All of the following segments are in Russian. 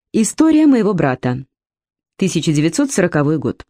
История моего брата. 1940 год.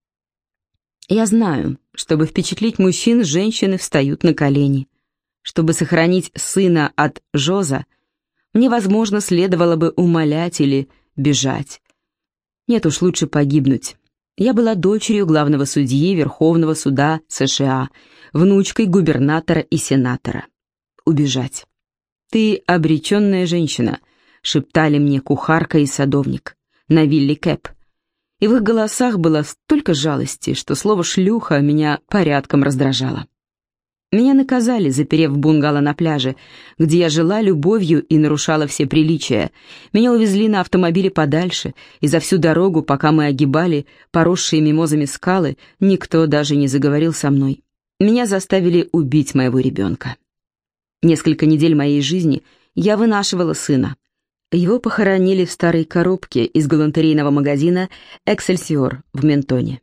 Я знаю, чтобы впечатлить мужчин, женщины встают на колени. Чтобы сохранить сына от Жоза, мне, возможно, следовало бы умолять или бежать. Нет уж, лучше погибнуть. Я была дочерью главного судьи Верховного суда США, внучкой губернатора и сенатора. Убежать. «Ты обреченная женщина», — шептали мне кухарка и садовник на вилле Кэп. И в их голосах было столько жалости, что слово «шлюха» меня порядком раздражало. Меня наказали, заперев в бунгало на пляже, где я жила любовью и нарушала все приличия. Меня увезли на автомобиле подальше, и за всю дорогу, пока мы огибали поросшие мимозами скалы, никто даже не заговорил со мной. Меня заставили убить моего ребенка. Несколько недель моей жизни я вынашивала сына. Его похоронили в старой коробке из галантерейного магазина «Эксельсиор» в Ментоне.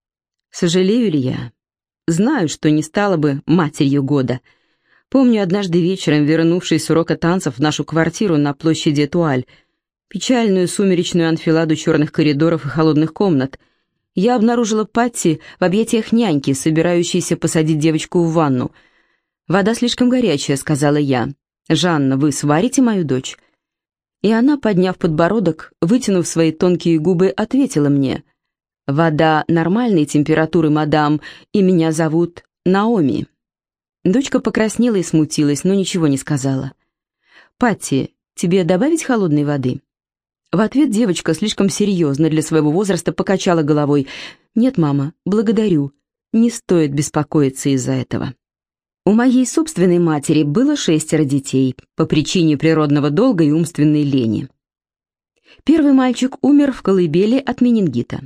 Сожалею ли я? Знаю, что не стала бы матерью года. Помню, однажды вечером, вернувшись с урока танцев в нашу квартиру на площади Этуаль, печальную сумеречную анфиладу черных коридоров и холодных комнат, я обнаружила Патти в объятиях няньки, собирающейся посадить девочку в ванну. «Вода слишком горячая», — сказала я. «Жанна, вы сварите мою дочь?» И она, подняв подбородок, вытянув свои тонкие губы, ответила мне: «Вода нормальной температуры, мадам, и меня зовут Наоми». Дочка покраснела и смутилась, но ничего не сказала. «Патти, тебе добавить холодной воды?» В ответ девочка слишком серьезно для своего возраста покачала головой. «Нет, мама, благодарю. Не стоит беспокоиться из-за этого». У моей собственной матери было 6 детей по причине природного долга и умственной лени. Первый мальчик умер в колыбели от менингита.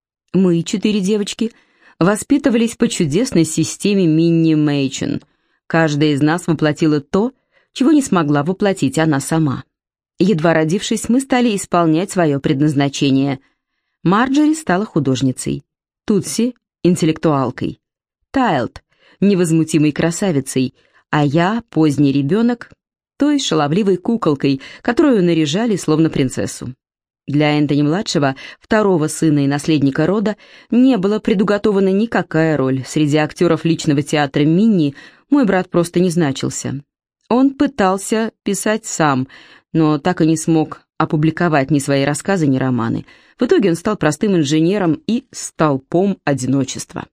Мы, 4 девочки, воспитывались по чудесной системе Минни Мэйчен. Каждая из нас воплотила то, чего не смогла воплотить она сама. Едва родившись, мы стали исполнять свое предназначение. Марджори стала художницей, Тутси — интеллектуалкой, Тайлд — невозмутимой красавицей, а я, поздний ребенок, той шаловливой куколкой, которую наряжали словно принцессу. Для Энтони-младшего, второго сына и наследника рода, не была предуготована никакая роль. Среди актеров личного театра Минни мой брат просто не значился. Он пытался писать сам, но так и не смог опубликовать ни свои рассказы, ни романы. В итоге он стал простым инженером и столпом одиночества.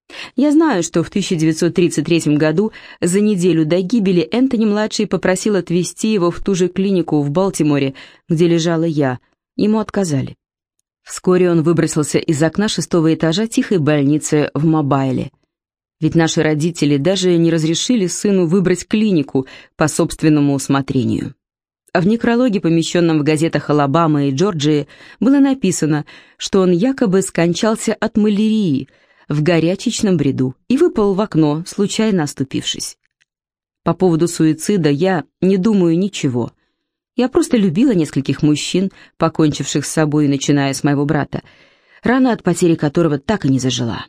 Я знаю, что в 1933 году, за неделю до гибели, Энтони-младший попросил отвезти его в ту же клинику в Балтиморе, где лежала я. Ему отказали. Вскоре он выбросился из окна 6-го этажа тихой больницы в Мобайле. Ведь наши родители даже не разрешили сыну выбрать клинику по собственному усмотрению. В некрологе, помещенном в газетах Алабамы и Джорджии, было написано, что он якобы скончался от малярии в горячечном бреду и выпал в окно, случайно оступившись. По поводу суицида я не думаю ничего. Я просто любила нескольких мужчин, покончивших с собой, начиная с моего брата, рана от потери которого так и не зажила.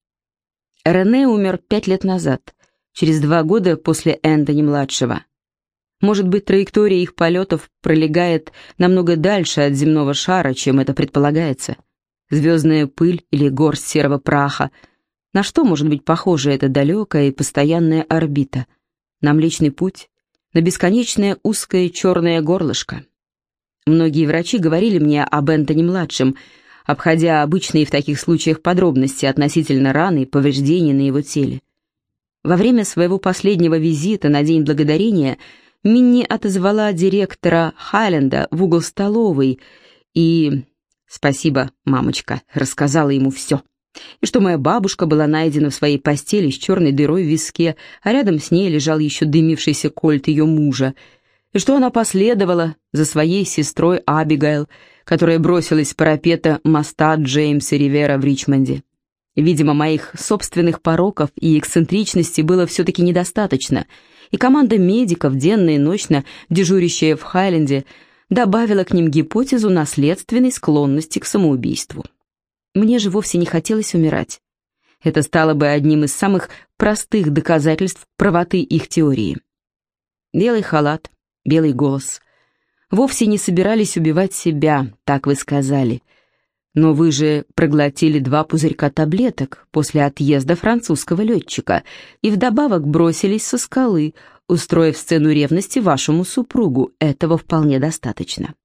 Рене умер 5 лет назад, через 2 года после Энтони-младшего. Может быть, траектория их полетов пролегает намного дальше от земного шара, чем это предполагается. Звездная пыль или горсть серого праха. На что может быть похожа эта далекая и постоянная орбита? На Млечный Путь? На бесконечное узкое черное горлышко? Многие врачи говорили мне об Энтони-младшем, обходя обычные в таких случаях подробности относительно раны и повреждений на его теле. Во время своего последнего визита на День Благодарения Минни отозвала директора Хайленда в угол столовой и... «Спасибо, мамочка», рассказала ему все. И что моя бабушка была найдена в своей постели с черной дырой в виске, а рядом с ней лежал еще дымившийся кольт ее мужа, и что она последовала за своей сестрой Абигайл, которая бросилась с парапета моста Джеймса Ривера в Ричмонде. Видимо, моих собственных пороков и эксцентричности было все-таки недостаточно, и команда медиков, денно и ночно дежурящая в Хайленде, добавила к ним гипотезу наследственной склонности к самоубийству. Мне же вовсе не хотелось умирать. Это стало бы одним из самых простых доказательств правоты их теории. Белый халат, белый голос. вовсе не собирались убивать себя, так вы сказали. Но вы же проглотили 2 пузырька таблеток после отъезда французского летчика и вдобавок бросились со скалы, устроив сцену ревности вашему супругу. Этого вполне достаточно.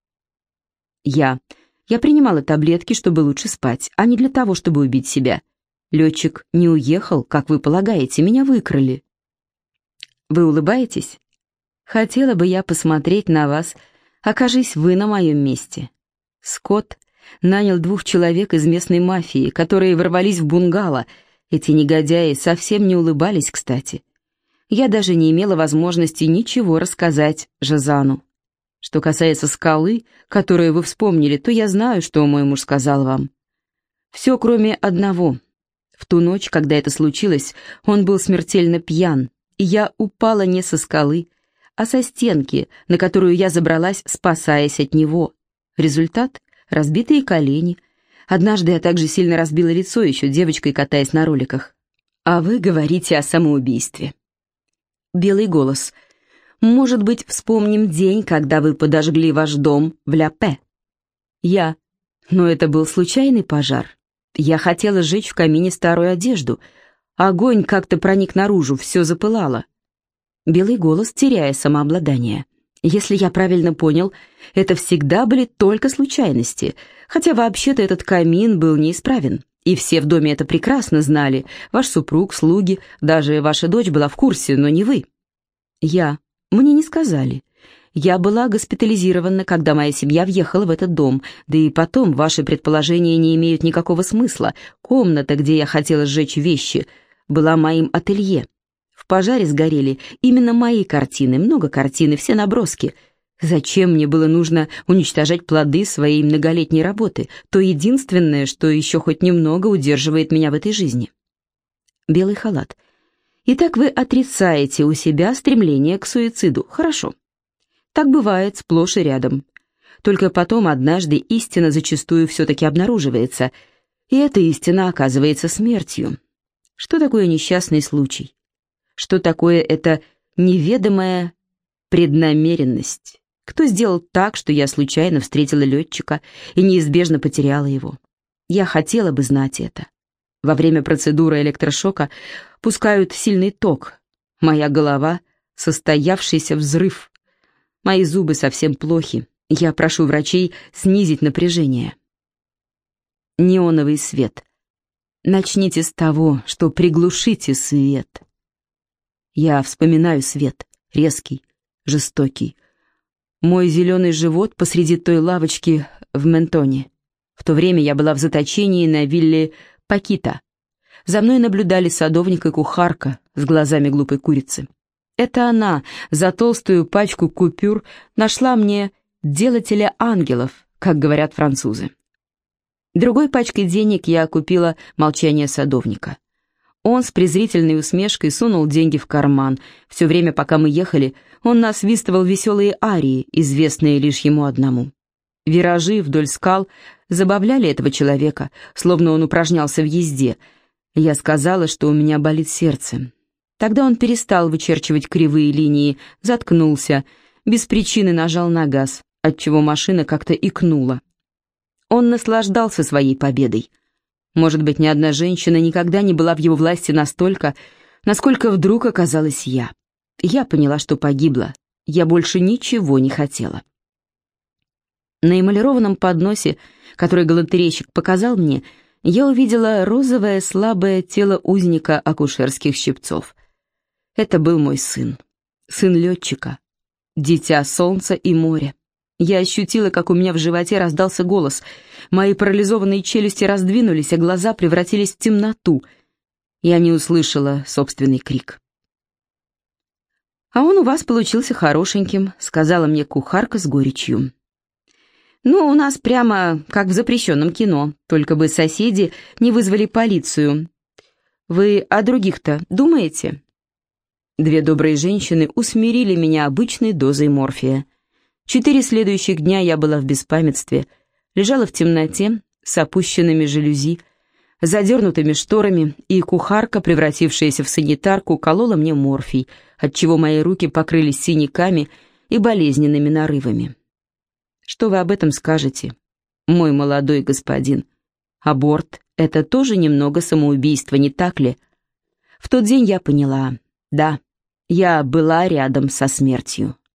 Я принимала таблетки, чтобы лучше спать, а не для того, чтобы убить себя. Летчик не уехал, как вы полагаете, меня выкрали. Вы улыбаетесь? Хотела бы я посмотреть на вас, окажись вы на моем месте. Скотт нанял 2 человек из местной мафии, которые ворвались в бунгало. Эти негодяи совсем не улыбались, кстати. Я даже не имела возможности ничего рассказать Жазану. Что касается скалы, которую вы вспомнили, то я знаю, что мой муж сказал вам. Все, кроме одного. В ту ночь, когда это случилось, он был смертельно пьян, и я упала не со скалы, а со стенки, на которую я забралась, спасаясь от него. Результат — разбитые колени. Однажды я также сильно разбила лицо еще девочкой, катаясь на роликах. А вы говорите о самоубийстве. Белый голос. Может быть, вспомним день, когда вы подожгли ваш дом в Ля-Пе? Я. Но это был случайный пожар. Я хотела сжечь в камине старую одежду. Огонь как-то проник наружу, все запылало. Белый голос, теряя самообладание. Если я правильно понял, это всегда были только случайности, хотя вообще-то этот камин был неисправен. И все в доме это прекрасно знали. Ваш супруг, слуги, даже ваша дочь была в курсе, но не вы. Мне не сказали. Я была госпитализирована, когда моя семья въехала в этот дом, да и потом ваши предположения не имеют никакого смысла. Комната, где я хотела сжечь вещи, была моим ателье. В пожаре сгорели именно мои картины, много картин и все наброски. Зачем мне было нужно уничтожать плоды своей многолетней работы, то единственное, что еще хоть немного удерживает меня в этой жизни? Белый халат. Итак, вы отрицаете у себя стремление к суициду. Хорошо. Так бывает сплошь и рядом. Только потом однажды истина зачастую все-таки обнаруживается, и эта истина оказывается смертью. Что такое несчастный случай? Что такое эта неведомая преднамеренность? Кто сделал так, что я случайно встретила летчика и неизбежно потеряла его? Я хотела бы знать это. Во время процедуры электрошока пускают сильный ток. Моя голова — состоявшийся взрыв. Мои зубы совсем плохи. Я прошу врачей снизить напряжение. Неоновый свет. Начните с того, что приглушите свет. Я вспоминаю свет, резкий, жестокий. Мой зеленый живот посреди той лавочки в Ментоне. В то время я была в заточении на вилле Пакита. За мной наблюдали садовник и кухарка с глазами глупой курицы. Это она за толстую пачку купюр нашла мне делателя ангелов, как говорят французы. Другой пачкой денег я купила молчание садовника. Он с презрительной усмешкой сунул деньги в карман. Все время, пока мы ехали, он насвистывал веселые арии, известные лишь ему одному. Виражи вдоль скал забавляли этого человека, словно он упражнялся в езде. Я сказала, что у меня болит сердце. Тогда он перестал вычерчивать кривые линии, заткнулся, без причины нажал на газ, отчего машина как-то икнула. Он наслаждался своей победой. Может быть, ни одна женщина никогда не была в его власти настолько, насколько вдруг оказалась я. Я поняла, что погибла. Я больше ничего не хотела. На эмалированном подносе, который галантерейщик показал мне, я увидела розовое слабое тело узника акушерских щипцов. Это был мой сын. Сын летчика. Дитя солнца и моря. Я ощутила, как у меня в животе раздался голос. Мои парализованные челюсти раздвинулись, а глаза превратились в темноту. Я не услышала собственный крик. «А он у вас получился хорошеньким», — сказала мне кухарка с горечью. «Ну, у нас прямо как в запрещенном кино, только бы соседи не вызвали полицию. Вы о других-то думаете?» 2 добрые женщины усмирили меня обычной дозой морфия. 4 следующих дня я была в беспамятстве, лежала в темноте с опущенными жалюзи, задернутыми шторами, и кухарка, превратившаяся в санитарку, колола мне морфий, отчего мои руки покрылись синяками и болезненными нарывами. Что вы об этом скажете, мой молодой господин? Аборт — это тоже немного самоубийство, не так ли? В тот день я поняла, да, я была рядом со смертью.